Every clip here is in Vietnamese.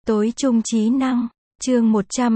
Tối trung trí năng, chương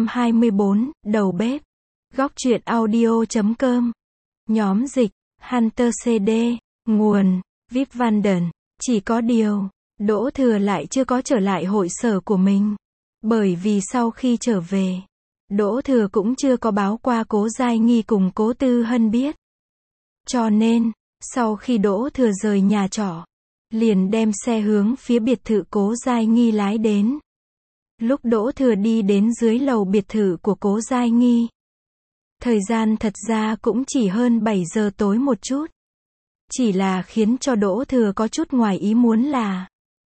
124, đầu bếp. Góc truyện audio.com. Nhóm dịch, Hunter CD, nguồn, Vip Vanden. Chỉ có điều, Đỗ Thừa lại chưa có trở lại hội sở của mình. Bởi vì sau khi trở về, Đỗ Thừa cũng chưa có báo qua Cố Giai Nghi cùng Cố Tư Hân biết. Cho nên, sau khi Đỗ Thừa rời nhà trọ, liền đem xe hướng phía biệt thự Cố Giai Nghi lái đến. Lúc Đỗ Thừa đi đến dưới lầu biệt thự của Cố Giai Nghi, thời gian thật ra cũng chỉ hơn 7 giờ tối một chút. Chỉ là khiến cho Đỗ Thừa có chút ngoài ý muốn là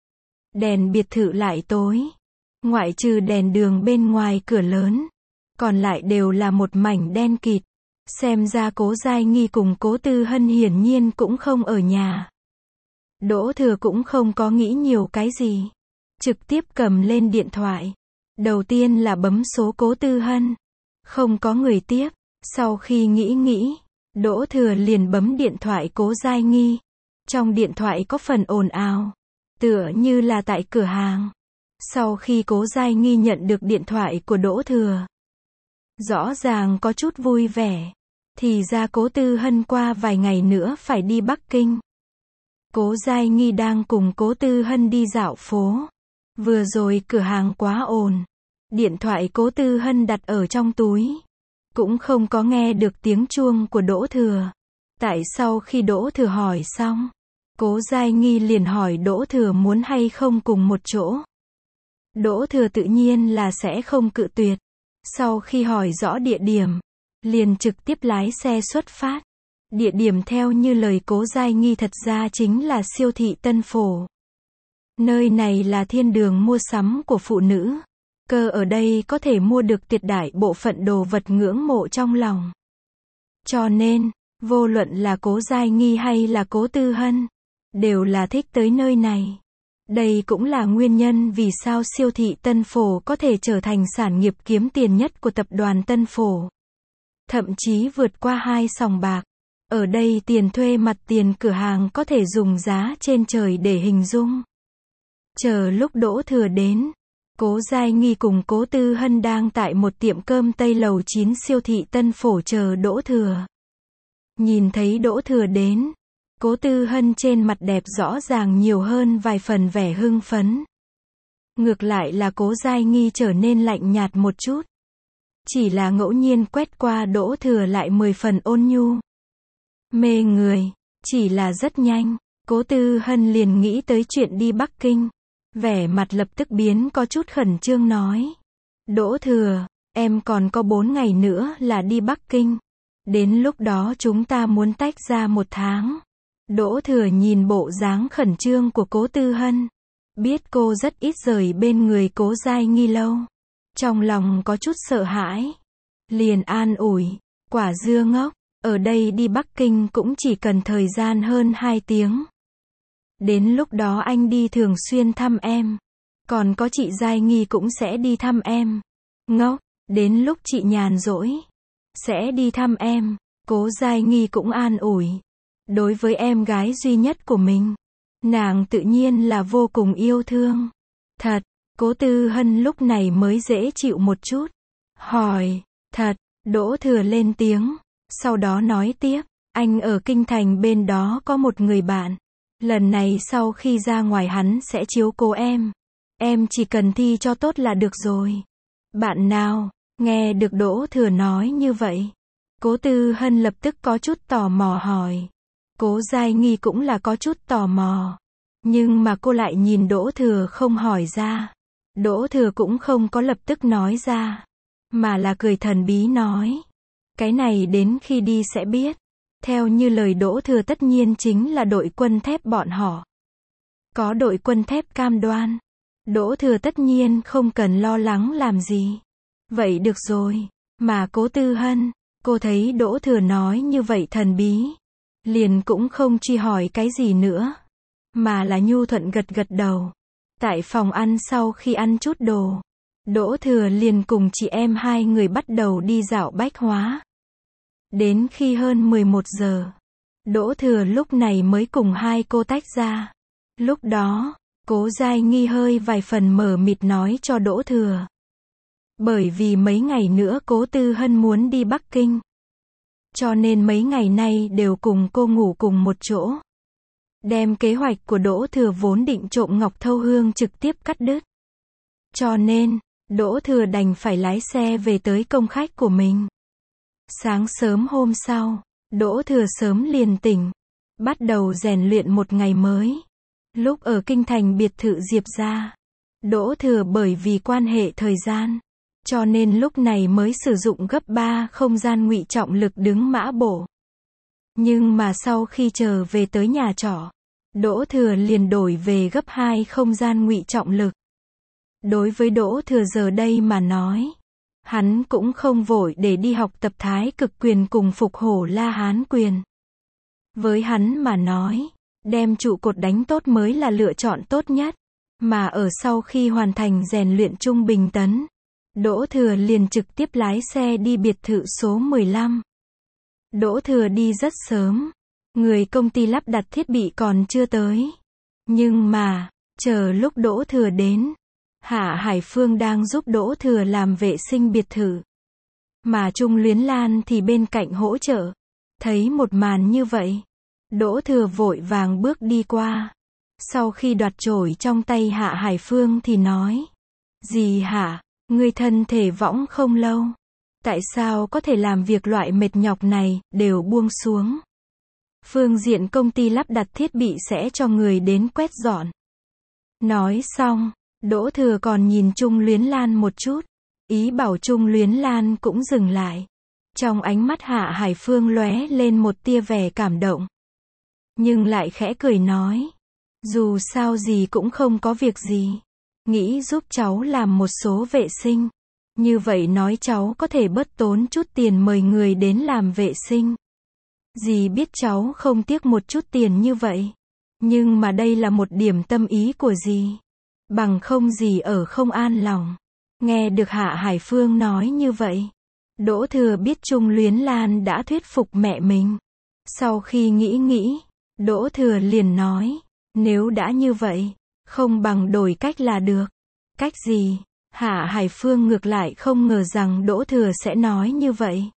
đèn biệt thự lại tối. Ngoại trừ đèn đường bên ngoài cửa lớn, còn lại đều là một mảnh đen kịt. Xem ra Cố Giai Nghi cùng Cố Tư Hân hiển nhiên cũng không ở nhà. Đỗ Thừa cũng không có nghĩ nhiều cái gì. Trực tiếp cầm lên điện thoại. Đầu tiên là bấm số Cố Tư Hân. Không có người tiếp. Sau khi nghĩ, Đỗ Thừa liền bấm điện thoại Cố Giai Nghi. Trong điện thoại có phần ồn ào, tựa như là tại cửa hàng. Sau khi Cố Giai Nghi nhận được điện thoại của Đỗ Thừa, rõ ràng có chút vui vẻ. Thì ra Cố Tư Hân qua vài ngày nữa phải đi Bắc Kinh. Cố Giai Nghi đang cùng Cố Tư Hân đi dạo phố. Vừa rồi cửa hàng quá ồn. Điện thoại Cố Tư Hân đặt ở trong túi. Cũng không có nghe được tiếng chuông của Đỗ Thừa. Tại sau khi Đỗ Thừa hỏi xong, Cố Giai Nghi liền hỏi Đỗ Thừa muốn hay không cùng một chỗ. Đỗ Thừa tự nhiên là sẽ không cự tuyệt. Sau khi hỏi rõ địa điểm, liền trực tiếp lái xe xuất phát. Địa điểm theo như lời Cố Giai Nghi thật ra chính là siêu thị Tân Phổ. Nơi này là thiên đường mua sắm của phụ nữ. Cơ ở đây có thể mua được tuyệt đại bộ phận đồ vật ngưỡng mộ trong lòng. Cho nên, vô luận là Cố Giai Nghi hay là Cố Tư Hân, đều là thích tới nơi này. Đây cũng là nguyên nhân vì sao siêu thị Tân Phổ có thể trở thành sản nghiệp kiếm tiền nhất của tập đoàn Tân Phổ. Thậm chí vượt qua 2 sòng bạc. Ở đây tiền thuê mặt tiền cửa hàng có thể dùng giá trên trời để hình dung. Chờ lúc Đỗ Thừa đến, Cố Giai Nghi cùng Cố Tư Hân đang tại một tiệm cơm Tây lầu 9 siêu thị Tân Phổ chờ Đỗ Thừa. Nhìn thấy Đỗ Thừa đến, Cố Tư Hân trên mặt đẹp rõ ràng nhiều hơn vài phần vẻ hưng phấn. Ngược lại là Cố Giai Nghi trở nên lạnh nhạt một chút. Chỉ là ngẫu nhiên quét qua Đỗ Thừa lại 10 phần ôn nhu. Mê người, chỉ là rất nhanh, Cố Tư Hân liền nghĩ tới chuyện đi Bắc Kinh. Vẻ mặt lập tức biến có chút khẩn trương nói. Đỗ Thừa, em còn có 4 ngày nữa là đi Bắc Kinh. Đến lúc đó chúng ta muốn tách ra 1 tháng. Đỗ Thừa nhìn bộ dáng khẩn trương của Cố Tư Hân. Biết cô rất ít rời bên người Cố Giai Nghi lâu. Trong lòng có chút sợ hãi. Liền an ủi, quả dưa ngốc, ở đây đi Bắc Kinh cũng chỉ cần thời gian hơn 2 tiếng. Đến lúc đó anh đi thường xuyên thăm em. Còn có chị Giai Nghi cũng sẽ đi thăm em. Ngốc, đến lúc chị nhàn rỗi, sẽ đi thăm em. Cố Giai Nghi cũng an ủi. Đối với em gái duy nhất của mình, nàng tự nhiên là vô cùng yêu thương. Thật, Cố Tư Hân lúc này mới dễ chịu một chút. Hỏi, thật, Đỗ Thừa lên tiếng. Sau đó nói tiếp, anh ở Kinh Thành bên đó có một người bạn. Lần này sau khi ra ngoài hắn sẽ chiếu cố em. Em chỉ cần thi cho tốt là được rồi. Bạn nào? Nghe được Đỗ Thừa nói như vậy, Cố Tư Hân lập tức có chút tò mò hỏi. Cố Giai Nghi cũng là có chút tò mò. Nhưng mà cô lại nhìn Đỗ Thừa không hỏi ra. Đỗ Thừa cũng không có lập tức nói ra. Mà là cười thần bí nói. Cái này đến khi đi sẽ biết. Theo như lời Đỗ Thừa tất nhiên chính là đội quân thép bọn họ. Có đội quân thép cam đoan. Đỗ Thừa tất nhiên không cần lo lắng làm gì. Vậy được rồi. Mà Cố Tư Hân, cô thấy Đỗ Thừa nói như vậy thần bí. Liền cũng không truy hỏi cái gì nữa. Mà là nhu thuận gật gật đầu. Tại phòng ăn sau khi ăn chút đồ, Đỗ Thừa liền cùng chị em 2 người bắt đầu đi dạo bách hóa. Đến khi hơn 11 giờ, Đỗ Thừa lúc này mới cùng 2 cô tách ra. Lúc đó, Cố Giai Nghi hơi vài phần mờ mịt nói cho Đỗ Thừa. Bởi vì mấy ngày nữa Cố Tư Hân muốn đi Bắc Kinh. Cho nên mấy ngày nay đều cùng cô ngủ cùng một chỗ. Đem kế hoạch của Đỗ Thừa vốn định trộm Ngọc Thâu Hương trực tiếp cắt đứt. Cho nên, Đỗ Thừa đành phải lái xe về tới công khách của mình. Sáng sớm hôm sau, Đỗ Thừa sớm liền tỉnh, bắt đầu rèn luyện một ngày mới. Lúc ở kinh thành biệt thự Diệp gia, Đỗ Thừa bởi vì quan hệ thời gian, cho nên lúc này mới sử dụng gấp 3 không gian ngụy trọng lực đứng mã bổ. Nhưng mà sau khi trở về tới nhà trọ, Đỗ Thừa liền đổi về gấp 2 không gian ngụy trọng lực. Đối với Đỗ Thừa giờ đây mà nói, hắn cũng không vội để đi học tập Thái Cực quyền cùng Phục Hổ La Hán quyền. Với hắn mà nói, đem trụ cột đánh tốt mới là lựa chọn tốt nhất. Mà ở sau khi hoàn thành rèn luyện trung bình tấn, Đỗ Thừa liền trực tiếp lái xe đi biệt thự số 15. Đỗ Thừa đi rất sớm, người công ty lắp đặt thiết bị còn chưa tới. Nhưng mà, chờ lúc Đỗ Thừa đến, Hạ Hải Phương đang giúp Đỗ Thừa làm vệ sinh biệt thự. Mà Trung Luyến Lan thì bên cạnh hỗ trợ. Thấy một màn như vậy, Đỗ Thừa vội vàng bước đi qua. Sau khi đoạt chổi trong tay Hạ Hải Phương thì nói: "Dì Hạ, ngươi thân thể võng không lâu. Tại sao có thể làm việc loại mệt nhọc này, đều buông xuống. Phương diện công ty lắp đặt thiết bị sẽ cho người đến quét dọn." Nói xong, Đỗ Thừa còn nhìn Trung Luyến Lan một chút, ý bảo Trung Luyến Lan cũng dừng lại. Trong ánh mắt Hạ Hải Phương lóe lên một tia vẻ cảm động. Nhưng lại khẽ cười nói: "Dù sao gì cũng không có việc gì. Nghĩ giúp cháu làm một số vệ sinh. Như vậy nói cháu có thể bớt tốn chút tiền mời người đến làm vệ sinh. Dì biết cháu không tiếc một chút tiền như vậy. Nhưng mà đây là một điểm tâm ý của dì. Bằng không dì ở không an lòng." Nghe được Hạ Hải Phương nói như vậy, Đỗ Thừa biết Trung Luyến Lan đã thuyết phục mẹ mình. Sau khi nghĩ, Đỗ Thừa liền nói: "Nếu đã như vậy, không bằng đổi cách là được." "Cách gì?" Hạ Hải Phương ngược lại không ngờ rằng Đỗ Thừa sẽ nói như vậy.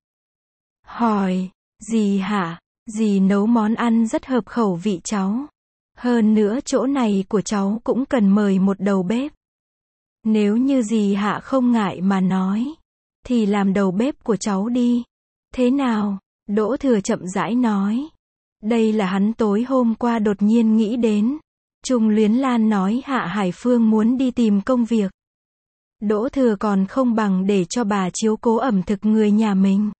Hỏi: "Dì Hạ, dì nấu món ăn rất hợp khẩu vị cháu. Hơn nữa chỗ này của cháu cũng cần mời một đầu bếp. Nếu như dì Hạ không ngại mà nói, thì làm đầu bếp của cháu đi. Thế nào?" Đỗ Thừa chậm rãi nói. Đây là hắn tối hôm qua đột nhiên nghĩ đến. Trung Luyến Lan nói Hạ Hải Phương muốn đi tìm công việc. Đỗ Thừa còn không bằng để cho bà chiếu cố ẩm thực người nhà mình.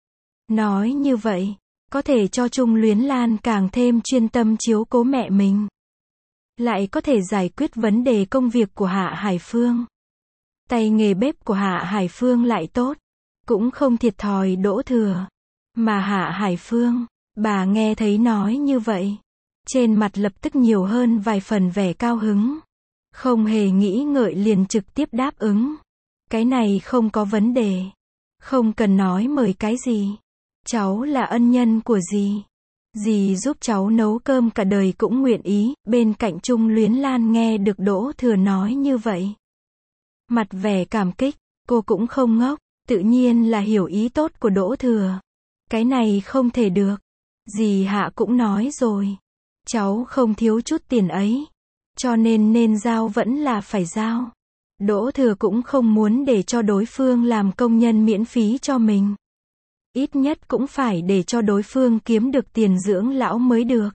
Nói như vậy, có thể cho Trung Luyến Lan càng thêm chuyên tâm chiếu cố mẹ mình. Lại có thể giải quyết vấn đề công việc của Hạ Hải Phương. Tay nghề bếp của Hạ Hải Phương lại tốt, cũng không thiệt thòi Đỗ Thừa. Mà Hạ Hải Phương, bà nghe thấy nói như vậy, trên mặt lập tức nhiều hơn vài phần vẻ cao hứng. Không hề nghĩ ngợi liền trực tiếp đáp ứng. Cái này không có vấn đề. Không cần nói mời cái gì. Cháu là ân nhân của dì. Dì giúp cháu nấu cơm cả đời cũng nguyện ý. Bên cạnh Trung Luyến Lan nghe được Đỗ Thừa nói như vậy, mặt vẻ cảm kích, cô cũng không ngốc, tự nhiên là hiểu ý tốt của Đỗ Thừa. Cái này không thể được. Dì Hạ cũng nói rồi, cháu không thiếu chút tiền ấy, cho nên giao vẫn là phải giao. Đỗ Thừa cũng không muốn để cho đối phương làm công nhân miễn phí cho mình. Ít nhất cũng phải để cho đối phương kiếm được tiền dưỡng lão mới được.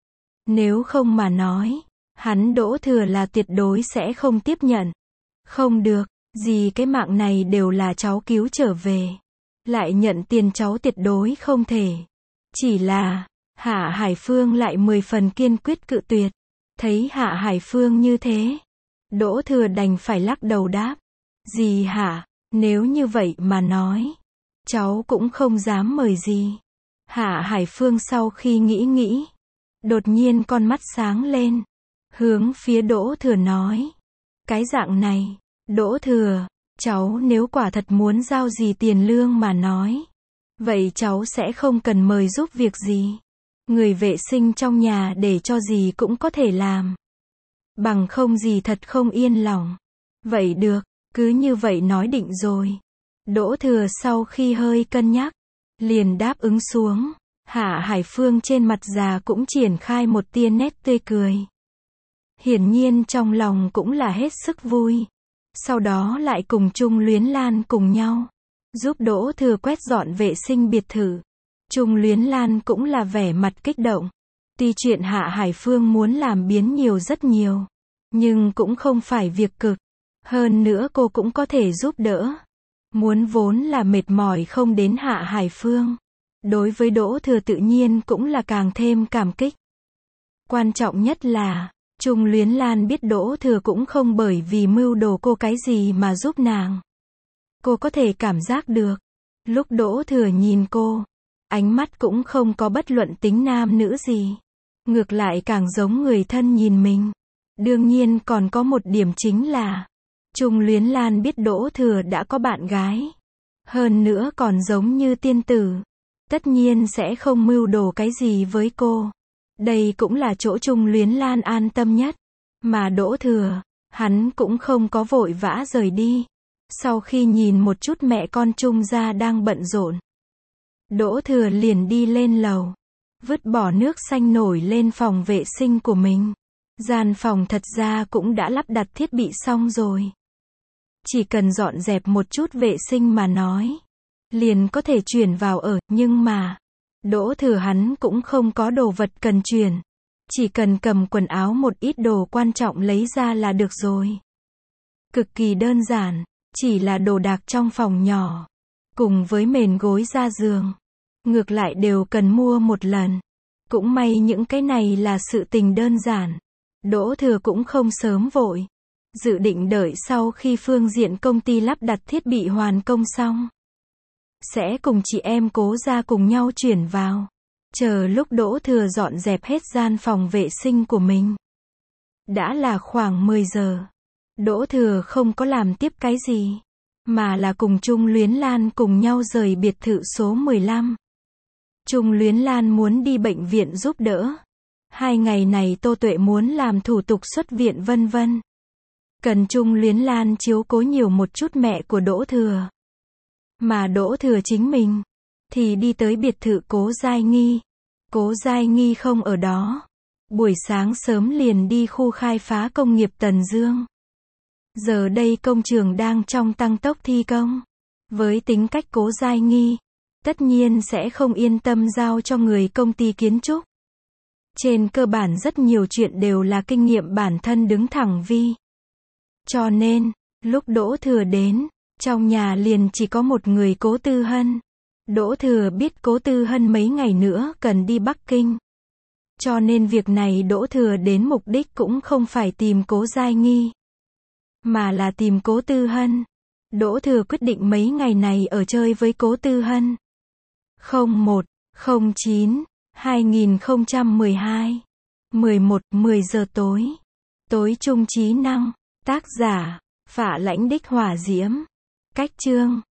Nếu không mà nói, hắn Đỗ Thừa là tuyệt đối sẽ không tiếp nhận. Không được, gì cái mạng này đều là cháu cứu trở về. Lại nhận tiền cháu tuyệt đối không thể. Chỉ là, Hạ Hải Phương lại 10 phần kiên quyết cự tuyệt. Thấy Hạ Hải Phương như thế, Đỗ Thừa đành phải lắc đầu đáp. Dì Hạ, nếu như vậy mà nói, cháu cũng không dám mời gì. Hạ Hải Phương sau khi nghĩ, đột nhiên con mắt sáng lên, hướng phía Đỗ Thừa nói. Cái dạng này, Đỗ Thừa, cháu nếu quả thật muốn giao gì tiền lương mà nói, vậy cháu sẽ không cần mời giúp việc gì. Người vệ sinh trong nhà để cho gì cũng có thể làm. bằng không gì thật không yên lòng. Vậy được, cứ như vậy nói định rồi. Đỗ Thừa sau khi hơi cân nhắc, liền đáp ứng xuống. Hạ Hải Phương trên mặt già cũng triển khai một tia nét tươi cười. Hiển nhiên trong lòng cũng là hết sức vui. Sau đó lại cùng Trung Luyến Lan cùng nhau, giúp Đỗ Thừa quét dọn vệ sinh biệt thự. Trung Luyến Lan cũng là vẻ mặt kích động. Tuy chuyện Hạ Hải Phương muốn làm biến nhiều rất nhiều, nhưng cũng không phải việc cực. Hơn nữa cô cũng có thể giúp đỡ. Muốn vốn là mệt mỏi không đến Hạ Hải Phương. Đối với Đỗ Thừa tự nhiên cũng là càng thêm cảm kích. Quan trọng nhất là, Trung Luyến Lan biết Đỗ Thừa cũng không bởi vì mưu đồ cô cái gì mà giúp nàng. Cô có thể cảm giác được. Lúc Đỗ Thừa nhìn cô, ánh mắt cũng không có bất luận tính nam nữ gì. Ngược lại càng giống người thân nhìn mình. Đương nhiên còn có một điểm chính là, Trung Luyến Lan biết Đỗ Thừa đã có bạn gái. Hơn nữa còn giống như tiên tử. Tất nhiên sẽ không mưu đồ cái gì với cô. Đây cũng là chỗ Trung Luyến Lan an tâm nhất. Mà Đỗ Thừa, hắn cũng không có vội vã rời đi. Sau khi nhìn một chút mẹ con Trung gia đang bận rộn, Đỗ Thừa liền đi lên lầu, vứt bỏ nước xanh nổi lên phòng vệ sinh của mình. Gian phòng thật ra cũng đã lắp đặt thiết bị xong rồi. Chỉ cần dọn dẹp một chút vệ sinh mà nói, liền có thể chuyển vào ở, nhưng mà, Đỗ Thừa hắn cũng không có đồ vật cần chuyển. Chỉ cần cầm quần áo một ít đồ quan trọng lấy ra là được rồi. Cực kỳ đơn giản, chỉ là đồ đạc trong phòng nhỏ, cùng với mền gối ra giường. Ngược lại đều cần mua một lần. Cũng may những cái này là sự tình đơn giản. Đỗ Thừa cũng không sớm vội. Dự định đợi sau khi phương diện công ty lắp đặt thiết bị hoàn công xong, sẽ cùng chị em Cố ra cùng nhau chuyển vào. Chờ lúc Đỗ Thừa dọn dẹp hết gian phòng vệ sinh của mình. Đã là khoảng 10 giờ. Đỗ Thừa không có làm tiếp cái gì, mà là cùng Trung Luyến Lan cùng nhau rời biệt thự số 15. Trung Luyến Lan muốn đi bệnh viện giúp đỡ. 2 ngày này Tô Tuệ muốn làm thủ tục xuất viện vân vân. Cần Trung Luyến Lan chiếu cố nhiều một chút mẹ của Đỗ Thừa. Mà Đỗ Thừa chính mình, thì đi tới biệt thự Cố Giai Nghi. Cố Giai Nghi không ở đó. Buổi sáng sớm liền đi khu khai phá công nghiệp Tần Dương. Giờ đây công trường đang trong tăng tốc thi công. Với tính cách Cố Giai Nghi, tất nhiên sẽ không yên tâm giao cho người công ty kiến trúc. Trên cơ bản rất nhiều chuyện đều là kinh nghiệm bản thân đứng thẳng vi. Cho nên, lúc Đỗ Thừa đến, trong nhà liền chỉ có một người Cố Tư Hân. Đỗ Thừa biết Cố Tư Hân mấy ngày nữa cần đi Bắc Kinh. Cho nên việc này Đỗ Thừa đến mục đích cũng không phải tìm Cố Giai Nghi, mà là tìm Cố Tư Hân. Đỗ Thừa quyết định mấy ngày này ở chơi với Cố Tư Hân. 01/09/2012 11:10 giờ tối. Tối trung trí năng. Tác giả, Phạ Lãnh Đích Hỏa Diễm. Cách chương